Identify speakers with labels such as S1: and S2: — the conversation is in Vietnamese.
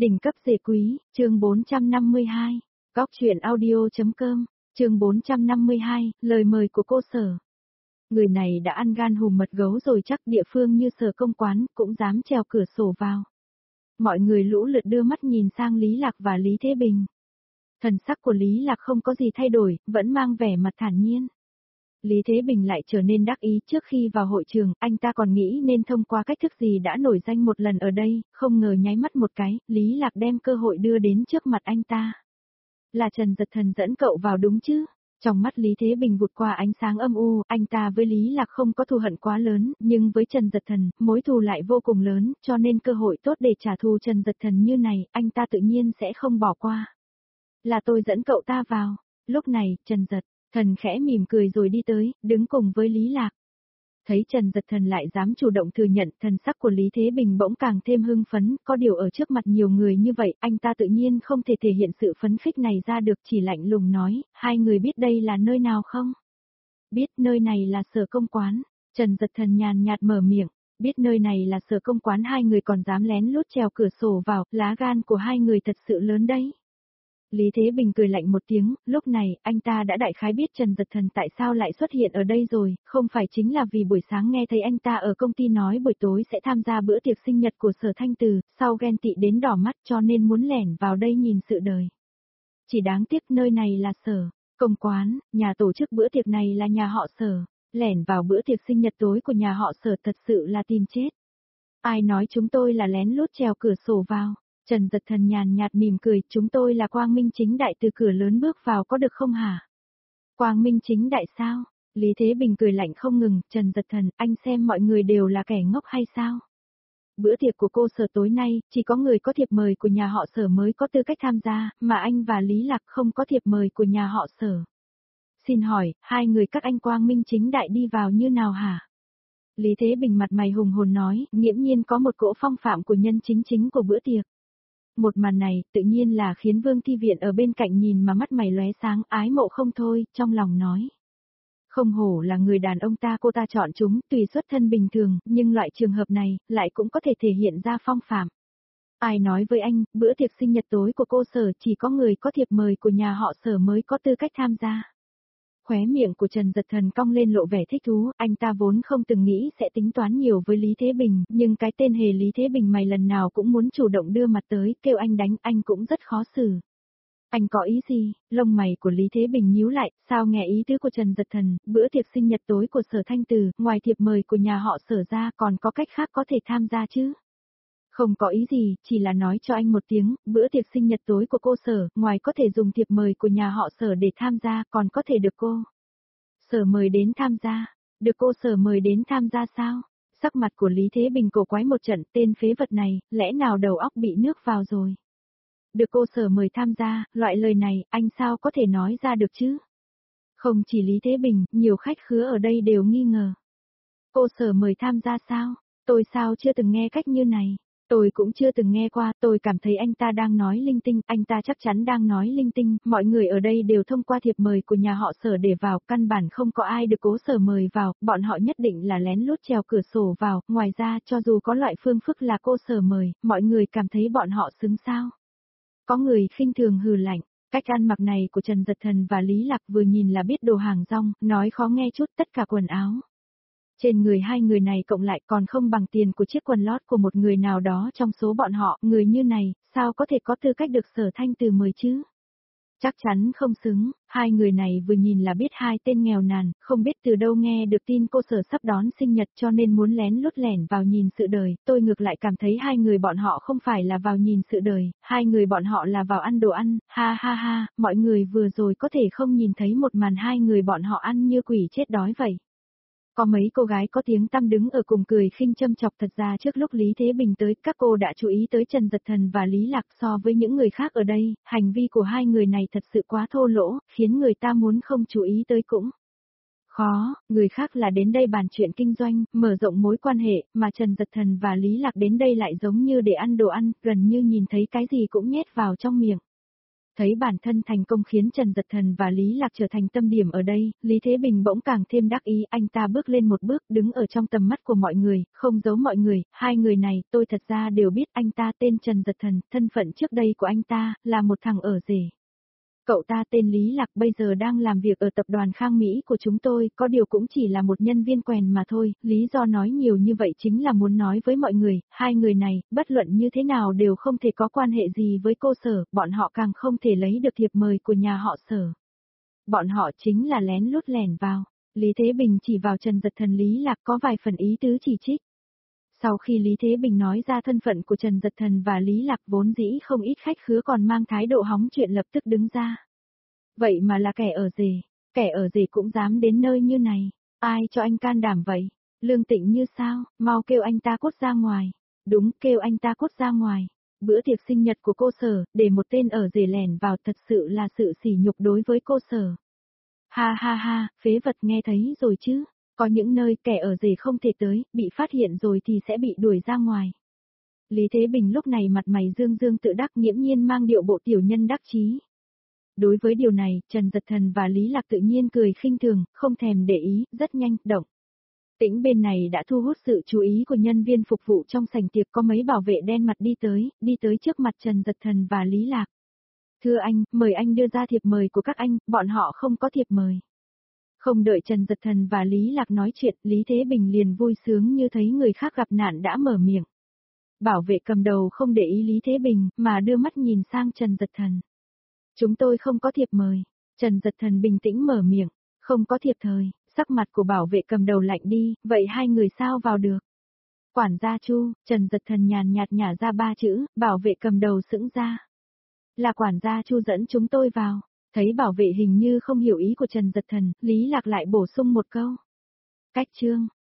S1: Đỉnh cấp dề quý, chương 452. Góc truyện audio.com, chương 452, lời mời của cô Sở. Người này đã ăn gan hùm mật gấu rồi chắc địa phương như Sở công quán cũng dám trèo cửa sổ vào. Mọi người lũ lượt đưa mắt nhìn sang Lý Lạc và Lý Thế Bình. Thần sắc của Lý Lạc không có gì thay đổi, vẫn mang vẻ mặt thản nhiên. Lý Thế Bình lại trở nên đắc ý. Trước khi vào hội trường, anh ta còn nghĩ nên thông qua cách thức gì đã nổi danh một lần ở đây, không ngờ nháy mắt một cái, Lý Lạc đem cơ hội đưa đến trước mặt anh ta. Là Trần Dật Thần dẫn cậu vào đúng chứ? Trong mắt Lý Thế Bình vụt qua ánh sáng âm u, anh ta với Lý Lạc không có thù hận quá lớn, nhưng với Trần Dật Thần, mối thù lại vô cùng lớn, cho nên cơ hội tốt để trả thù Trần Dật Thần như này, anh ta tự nhiên sẽ không bỏ qua. Là tôi dẫn cậu ta vào. Lúc này, Trần Dật Thần khẽ mỉm cười rồi đi tới, đứng cùng với Lý Lạc. Thấy Trần Dật Thần lại dám chủ động thừa nhận, thần sắc của Lý Thế Bình bỗng càng thêm hưng phấn, có điều ở trước mặt nhiều người như vậy, anh ta tự nhiên không thể thể hiện sự phấn khích này ra được, chỉ lạnh lùng nói, hai người biết đây là nơi nào không? Biết, nơi này là Sở công quán. Trần Dật Thần nhàn nhạt mở miệng, biết nơi này là Sở công quán, hai người còn dám lén lút trèo cửa sổ vào, lá gan của hai người thật sự lớn đấy. Lý Thế Bình cười lạnh một tiếng, lúc này, anh ta đã đại khái biết Trần Dật Thần tại sao lại xuất hiện ở đây rồi, không phải chính là vì buổi sáng nghe thấy anh ta ở công ty nói buổi tối sẽ tham gia bữa tiệc sinh nhật của Sở Thanh Từ, sau ghen tị đến đỏ mắt cho nên muốn lẻn vào đây nhìn sự đời. Chỉ đáng tiếc nơi này là Sở công quán, nhà tổ chức bữa tiệc này là nhà họ Sở, lẻn vào bữa tiệc sinh nhật tối của nhà họ Sở thật sự là tìm chết. Ai nói chúng tôi là lén lút trèo cửa sổ vào? Trần Dật Thần nhàn nhạt mỉm cười, chúng tôi là quang minh chính đại từ cửa lớn bước vào có được không hả? Quang minh chính đại sao? Lý Thế Bình cười lạnh không ngừng, Trần Dật Thần, anh xem mọi người đều là kẻ ngốc hay sao? Bữa tiệc của cô Sở tối nay, chỉ có người có thiệp mời của nhà họ Sở mới có tư cách tham gia, mà anh và Lý Lạc không có thiệp mời của nhà họ Sở. Xin hỏi, hai người các anh quang minh chính đại đi vào như nào hả? Lý Thế Bình mặt mày hùng hồn nói, nghiễm nhiên có một cỗ phong phạm của nhân chính của bữa tiệc. Một màn này, tự nhiên là khiến Vương Thi Viện ở bên cạnh nhìn mà mắt mày lóe sáng, ái mộ không thôi, trong lòng nói. Không hổ là người đàn ông cô ta chọn chúng, tùy xuất thân bình thường, nhưng loại trường hợp này, lại cũng có thể thể hiện ra phong phạm. Ai nói với anh, bữa tiệc sinh nhật tối của cô Sở chỉ có người có thiệp mời của nhà họ Sở mới có tư cách tham gia. Khóe miệng của Trần Dật Thần cong lên lộ vẻ thích thú, anh ta vốn không từng nghĩ sẽ tính toán nhiều với Lý Thế Bình, nhưng cái tên hề Lý Thế Bình mày lần nào cũng muốn chủ động đưa mặt tới, kêu anh đánh, anh cũng rất khó xử. Anh có ý gì? Lông mày của Lý Thế Bình nhíu lại, sao nghe ý tứ của Trần Dật Thần, bữa tiệc sinh nhật tối của Sở Thanh Từ, ngoài thiệp mời của nhà họ Sở ra còn có cách khác có thể tham gia chứ? Không có ý gì, chỉ là nói cho anh một tiếng, bữa tiệc sinh nhật tối của cô Sở, ngoài có thể dùng thiệp mời của nhà họ Sở để tham gia, còn có thể được cô Sở mời đến tham gia. Được cô Sở mời đến tham gia sao? Sắc mặt của Lý Thế Bình cổ quái một trận, tên phế vật này, lẽ nào đầu óc bị nước vào rồi? Được cô Sở mời tham gia, loại lời này, anh sao có thể nói ra được chứ? Không chỉ Lý Thế Bình, nhiều khách khứa ở đây đều nghi ngờ. Cô Sở mời tham gia sao? Tôi sao chưa từng nghe cách như này? Tôi cũng chưa từng nghe qua, tôi cảm thấy anh ta đang nói linh tinh, anh ta chắc chắn đang nói linh tinh, mọi người ở đây đều thông qua thiệp mời của nhà họ Sở để vào, căn bản không có ai được cố Sở mời vào, bọn họ nhất định là lén lút trèo cửa sổ vào, ngoài ra cho dù có loại phương phức là cô Sở mời, mọi người cảm thấy bọn họ xứng sao. Có người khinh thường hừ lạnh, cách ăn mặc này của Trần Dật Thần và Lý Lạc vừa nhìn là biết đồ hàng rong, nói khó nghe chút tất cả quần áo. Trên người hai người này cộng lại còn không bằng tiền của chiếc quần lót của một người nào đó trong số bọn họ, người như này, sao có thể có tư cách được Sở Thanh Từ mời chứ? Chắc chắn không xứng, hai người này vừa nhìn là biết hai tên nghèo nàn, không biết từ đâu nghe được tin cô Sở sắp đón sinh nhật cho nên muốn lén lút lẻn vào nhìn sự đời, tôi ngược lại cảm thấy hai người bọn họ không phải là vào nhìn sự đời, hai người bọn họ là vào ăn đồ ăn, ha ha ha, mọi người vừa rồi có thể không nhìn thấy một màn hai người bọn họ ăn như quỷ chết đói vậy. Có mấy cô gái có tiếng tăm đứng ở cùng cười khinh châm chọc, thật ra trước lúc Lý Thế Bình tới, các cô đã chú ý tới Trần Dật Thần và Lý Lạc. So với những người khác ở đây, hành vi của hai người này thật sự quá thô lỗ, khiến người ta muốn không chú ý tới cũng khó, người khác là đến đây bàn chuyện kinh doanh, mở rộng mối quan hệ, mà Trần Dật Thần và Lý Lạc đến đây lại giống như để ăn đồ ăn, gần như nhìn thấy cái gì cũng nhét vào trong miệng. Thấy bản thân thành công khiến Trần Dật Thần và Lý Lạc trở thành tâm điểm ở đây, Lý Thế Bình bỗng càng thêm đắc ý, anh ta bước lên một bước, đứng ở trong tầm mắt của mọi người, không giấu mọi người, hai người này tôi thật ra đều biết, anh ta tên Trần Dật Thần, thân phận trước đây của anh ta là một thằng ở rể. Cậu ta tên Lý Lạc bây giờ đang làm việc ở tập đoàn Khang Mỹ của chúng tôi, có điều cũng chỉ là một nhân viên quèn mà thôi, lý do nói nhiều như vậy chính là muốn nói với mọi người, hai người này, bất luận như thế nào đều không thể có quan hệ gì với cô Sở, bọn họ càng không thể lấy được thiệp mời của nhà họ Sở. Bọn họ chính là lén lút lẻn vào. Lý Thế Bình chỉ vào Trần Dật Thần Lý Lạc có vài phần ý tứ chỉ trích. Sau khi Lý Thế Bình nói ra thân phận của Trần Dật Thần và Lý Lạc vốn dĩ không ít khách khứa còn mang thái độ hóng chuyện lập tức đứng ra. Vậy mà là kẻ ở rể cũng dám đến nơi như này, ai cho anh can đảm vậy? Lương Tịnh như sao, mau kêu anh ta cút ra ngoài. Đúng, kêu anh ta cút ra ngoài. Bữa tiệc sinh nhật của cô Sở, để một tên ở rể lẻn vào thật sự là sự sỉ nhục đối với cô Sở. Ha ha ha, phế vật nghe thấy rồi chứ. Có những nơi kẻ ở rể không thể tới, bị phát hiện rồi thì sẽ bị đuổi ra ngoài. Lý Thế Bình lúc này mặt mày dương dương tự đắc nghiễm nhiên mang điệu bộ tiểu nhân đắc chí. Đối với điều này, Trần Dật Thần và Lý Lạc tự nhiên cười khinh thường, không thèm để ý, rất nhanh, động. Tĩnh bên này đã thu hút sự chú ý của nhân viên phục vụ trong sảnh tiệc, có mấy bảo vệ đen mặt đi tới trước mặt Trần Dật Thần và Lý Lạc. Thưa anh, mời anh đưa ra thiệp mời của các anh, bọn họ không có thiệp mời. Không đợi Trần Dật Thần và Lý Lạc nói chuyện, Lý Thế Bình liền vui sướng như thấy người khác gặp nạn đã mở miệng. Bảo vệ cầm đầu không để ý Lý Thế Bình, mà đưa mắt nhìn sang Trần Dật Thần. Chúng tôi không có thiệp mời. Trần Dật Thần bình tĩnh mở miệng, không có thiệp thời, sắc mặt của bảo vệ cầm đầu lạnh đi, vậy hai người sao vào được? Quản gia Chu, Trần Dật Thần nhàn nhạt nhả ra ba chữ, bảo vệ cầm đầu sững ra. Là quản gia Chu dẫn chúng tôi vào. Thấy bảo vệ hình như không hiểu ý của Trần Dật Thần, Lý Lạc lại bổ sung một câu. Cách chương.